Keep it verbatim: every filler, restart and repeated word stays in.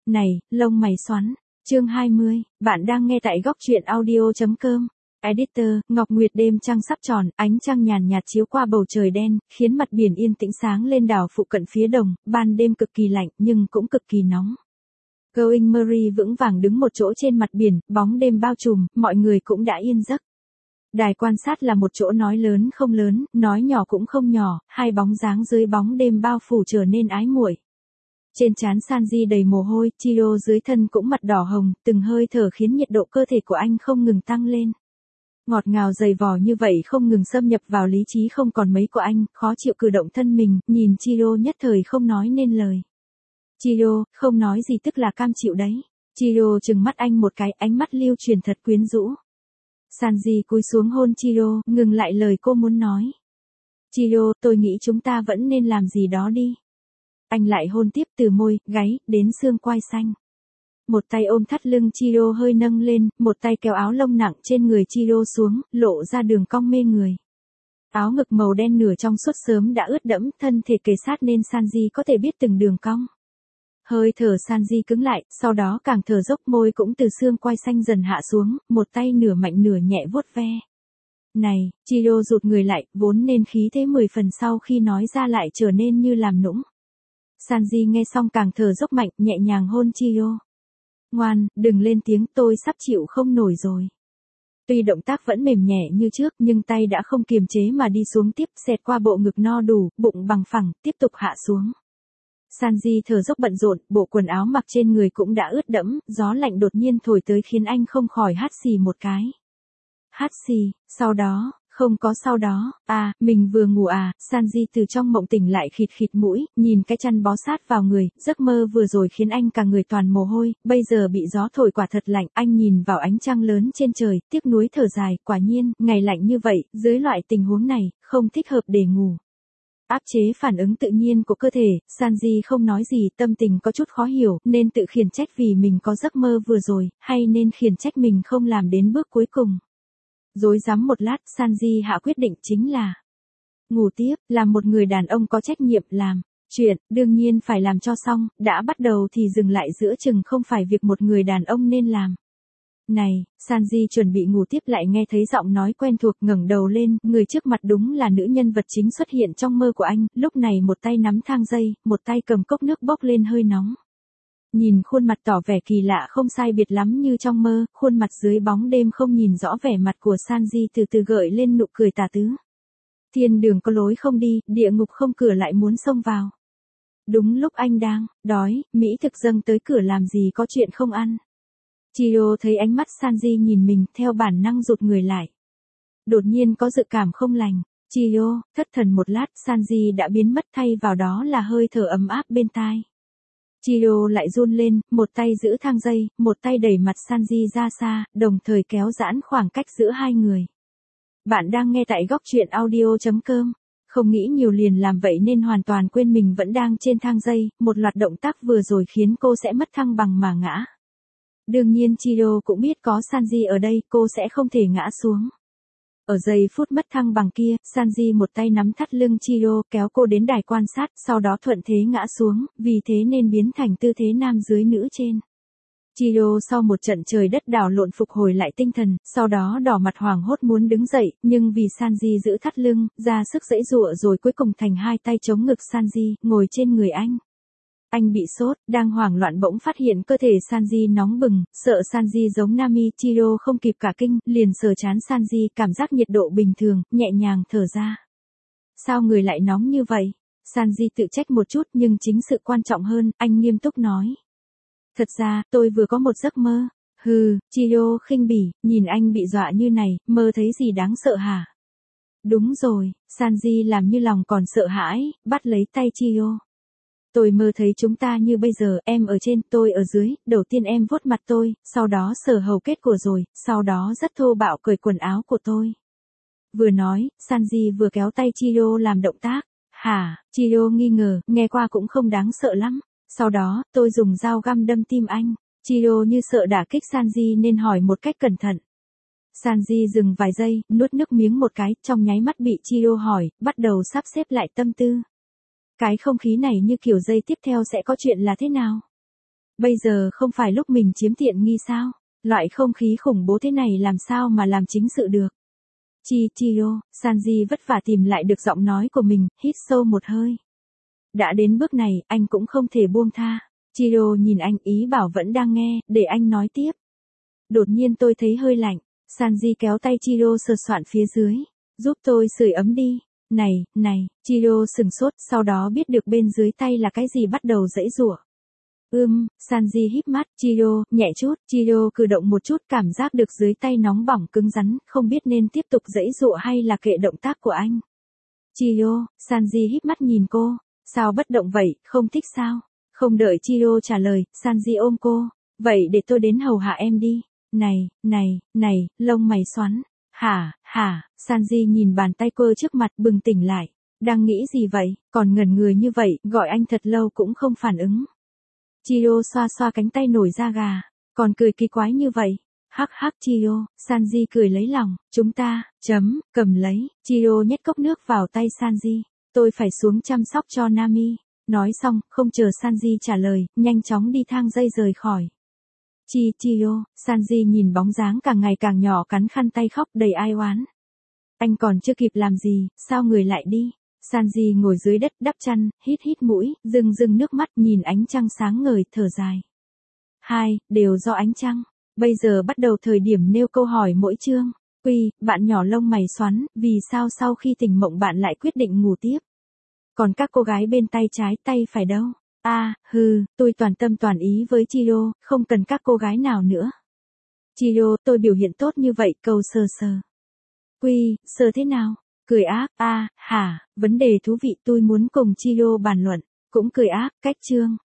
Này, lông mày xoắn. Chương hai mươi, bạn đang nghe tại góc truyện audio chấm com. Editor, Ngọc Nguyệt đêm trăng sắp tròn, ánh trăng nhàn nhạt chiếu qua bầu trời đen, khiến mặt biển yên tĩnh sáng lên đảo phụ cận phía đông, ban đêm cực kỳ lạnh nhưng cũng cực kỳ nóng. Going Merry vững vàng đứng một chỗ trên mặt biển, bóng đêm bao trùm, mọi người cũng đã yên giấc. Đài quan sát là một chỗ nói lớn không lớn, nói nhỏ cũng không nhỏ, hai bóng dáng dưới bóng đêm bao phủ trở nên ái muội. Trên trán Sanji đầy mồ hôi, Chiro dưới thân cũng mặt đỏ hồng, từng hơi thở khiến nhiệt độ cơ thể của anh không ngừng tăng lên. Ngọt ngào dày vò như vậy không ngừng xâm nhập vào lý trí không còn mấy của anh, khó chịu cử động thân mình, nhìn Chiro nhất thời không nói nên lời. Chiro, không nói gì tức là cam chịu đấy. Chiro trừng mắt anh một cái, ánh mắt lưu truyền thật quyến rũ. Sanji cúi xuống hôn Chiro, ngừng lại lời cô muốn nói. Chiro, tôi nghĩ chúng ta vẫn nên làm gì đó đi. Anh lại hôn tiếp từ môi, gáy, đến xương quai xanh. Một tay ôm thắt lưng Chiro hơi nâng lên, một tay kéo áo lông nặng trên người Chiro xuống, lộ ra đường cong mê người. Áo ngực màu đen nửa trong suốt sớm đã ướt đẫm, thân thể kề sát nên Sanji có thể biết từng đường cong. Hơi thở Sanji cứng lại, sau đó càng thở dốc, môi cũng từ xương quai xanh dần hạ xuống, một tay nửa mạnh nửa nhẹ vuốt ve. Này, Chiro rụt người lại, vốn nên khí thế mười phần sau khi nói ra lại trở nên như làm nũng. Sanji nghe xong càng thở dốc mạnh, nhẹ nhàng hôn Chiro. Ngoan, đừng lên tiếng, tôi sắp chịu không nổi rồi. Tuy động tác vẫn mềm nhẹ như trước nhưng tay đã không kiềm chế mà đi xuống tiếp, xẹt qua bộ ngực no đủ, bụng bằng phẳng, tiếp tục hạ xuống. Sanji thở dốc bận rộn, bộ quần áo mặc trên người cũng đã ướt đẫm, gió lạnh đột nhiên thổi tới khiến anh không khỏi hắt xì một cái. Hắt xì, sau đó, không có sau đó, à, mình vừa ngủ à, Sanji từ trong mộng tỉnh lại khịt khịt mũi, nhìn cái chăn bó sát vào người, giấc mơ vừa rồi khiến anh cả người toàn mồ hôi, bây giờ bị gió thổi quả thật lạnh, anh nhìn vào ánh trăng lớn trên trời, tiếc nuối thở dài, quả nhiên, ngày lạnh như vậy, dưới loại tình huống này, không thích hợp để ngủ. Áp chế phản ứng tự nhiên của cơ thể, Sanji không nói gì, tâm tình có chút khó hiểu, nên tự khiển trách vì mình có giấc mơ vừa rồi, hay nên khiển trách mình không làm đến bước cuối cùng. Rối rắm một lát, Sanji hạ quyết định chính là ngủ tiếp, làm một người đàn ông có trách nhiệm làm chuyện, đương nhiên phải làm cho xong, đã bắt đầu thì dừng lại giữa chừng không phải việc một người đàn ông nên làm. Này, Sanji chuẩn bị ngủ tiếp lại nghe thấy giọng nói quen thuộc, ngẩng đầu lên, người trước mặt đúng là nữ nhân vật chính xuất hiện trong mơ của anh, lúc này một tay nắm thang dây, một tay cầm cốc nước bốc lên hơi nóng. Nhìn khuôn mặt tỏ vẻ kỳ lạ không sai biệt lắm như trong mơ, khuôn mặt dưới bóng đêm không nhìn rõ vẻ mặt của Sanji từ từ gợi lên nụ cười tà tứ. Thiên đường có lối không đi, địa ngục không cửa lại muốn xông vào. Đúng lúc anh đang đói, mỹ thực dâng tới cửa làm gì có chuyện không ăn. Chiro thấy ánh mắt Sanji nhìn mình, theo bản năng rụt người lại. Đột nhiên có dự cảm không lành. Chiro, thất thần một lát, Sanji đã biến mất, thay vào đó là hơi thở ấm áp bên tai. Chiro lại run lên, một tay giữ thang dây, một tay đẩy mặt Sanji ra xa, đồng thời kéo giãn khoảng cách giữa hai người. Bạn đang nghe tại góc truyện audio chấm com. Không nghĩ nhiều liền làm vậy nên hoàn toàn quên mình vẫn đang trên thang dây, một loạt động tác vừa rồi khiến cô sẽ mất thăng bằng mà ngã. Đương nhiên Chiro cũng biết có Sanji ở đây, cô sẽ không thể ngã xuống. Ở giây phút mất thăng bằng kia, Sanji một tay nắm thắt lưng Chiro, kéo cô đến đài quan sát, sau đó thuận thế ngã xuống, vì thế nên biến thành tư thế nam dưới nữ trên. Chiro sau một trận trời đất đảo lộn phục hồi lại tinh thần, sau đó đỏ mặt hoảng hốt muốn đứng dậy, nhưng vì Sanji giữ thắt lưng, ra sức giãy giụa rồi cuối cùng thành hai tay chống ngực Sanji, ngồi trên người anh. Anh bị sốt, đang hoảng loạn bỗng phát hiện cơ thể Sanji nóng bừng, sợ Sanji giống Nami, Chiro không kịp cả kinh, liền sờ trán Sanji, cảm giác nhiệt độ bình thường, nhẹ nhàng thở ra. Sao người lại nóng như vậy? Sanji tự trách một chút nhưng chính sự quan trọng hơn, anh nghiêm túc nói. Thật ra, tôi vừa có một giấc mơ. Hừ, Chiro khinh bỉ, nhìn anh bị dọa như này, mơ thấy gì đáng sợ hả? Đúng rồi, Sanji làm như lòng còn sợ hãi, bắt lấy tay Chiro. Tôi mơ thấy chúng ta như bây giờ, em ở trên, tôi ở dưới, đầu tiên em vuốt mặt tôi, sau đó sờ hầu kết của rồi, sau đó rất thô bạo cởi quần áo của tôi. Vừa nói, Sanji vừa kéo tay Chiro làm động tác. Hả, Chiro nghi ngờ, nghe qua cũng không đáng sợ lắm. Sau đó, tôi dùng dao găm đâm tim anh. Chiro như sợ đả kích Sanji nên hỏi một cách cẩn thận. Sanji dừng vài giây, nuốt nước miếng một cái, trong nháy mắt bị Chiro hỏi, bắt đầu sắp xếp lại tâm tư. Cái không khí này như kiểu giây tiếp theo sẽ có chuyện là thế nào? Bây giờ không phải lúc mình chiếm tiện nghi sao? Loại không khí khủng bố thế này làm sao mà làm chính sự được? Chi, Chiro, Sanji vất vả tìm lại được giọng nói của mình, hít sâu một hơi. Đã đến bước này, anh cũng không thể buông tha. Chiro nhìn anh ý bảo vẫn đang nghe, để anh nói tiếp. Đột nhiên tôi thấy hơi lạnh. Sanji kéo tay Chiro sờ soạn phía dưới. Giúp tôi sưởi ấm đi. Này, này, Chiro sừng sốt, sau đó biết được bên dưới tay là cái gì bắt đầu giãy giụa. Ưm, Sanji híp mắt, Chiro, nhẹ chút, Chiro cử động một chút cảm giác được dưới tay nóng bỏng cứng rắn, không biết nên tiếp tục giãy giụa hay là kệ động tác của anh. Chiro, Sanji híp mắt nhìn cô, sao bất động vậy, không thích sao? Không đợi Chiro trả lời, Sanji ôm cô, vậy để tôi đến hầu hạ em đi. Này, này, này, lông mày xoắn. Hả, hả, Sanji nhìn bàn tay cô trước mặt bừng tỉnh lại. Đang nghĩ gì vậy, còn ngẩn người như vậy, gọi anh thật lâu cũng không phản ứng. Chiro xoa xoa cánh tay nổi da gà, còn cười kỳ quái như vậy. Hắc hắc Chiro, Sanji cười lấy lòng, chúng ta, chấm, cầm lấy, Chiro nhét cốc nước vào tay Sanji. Tôi phải xuống chăm sóc cho Nami. Nói xong, không chờ Sanji trả lời, nhanh chóng đi thang dây rời khỏi. Chi, Chiro, Sanji nhìn bóng dáng càng ngày càng nhỏ cắn khăn tay khóc đầy ai oán. Anh còn chưa kịp làm gì, sao người lại đi? Sanji ngồi dưới đất đắp chăn, hít hít mũi, rưng rưng nước mắt nhìn ánh trăng sáng ngời, thở dài. Hai, đều do ánh trăng. Bây giờ bắt đầu thời điểm nêu câu hỏi mỗi chương. Quy, bạn nhỏ lông mày xoắn, vì sao sau khi tỉnh mộng bạn lại quyết định ngủ tiếp? Còn các cô gái bên tay trái tay phải đâu? A, à, hừ, tôi toàn tâm toàn ý với Chiro, không cần các cô gái nào nữa. Chiro, tôi biểu hiện tốt như vậy, câu sơ sơ. Quy, sơ thế nào? Cười ác, a, à, hả, vấn đề thú vị tôi muốn cùng Chiro bàn luận. Cũng cười ác, cách chương.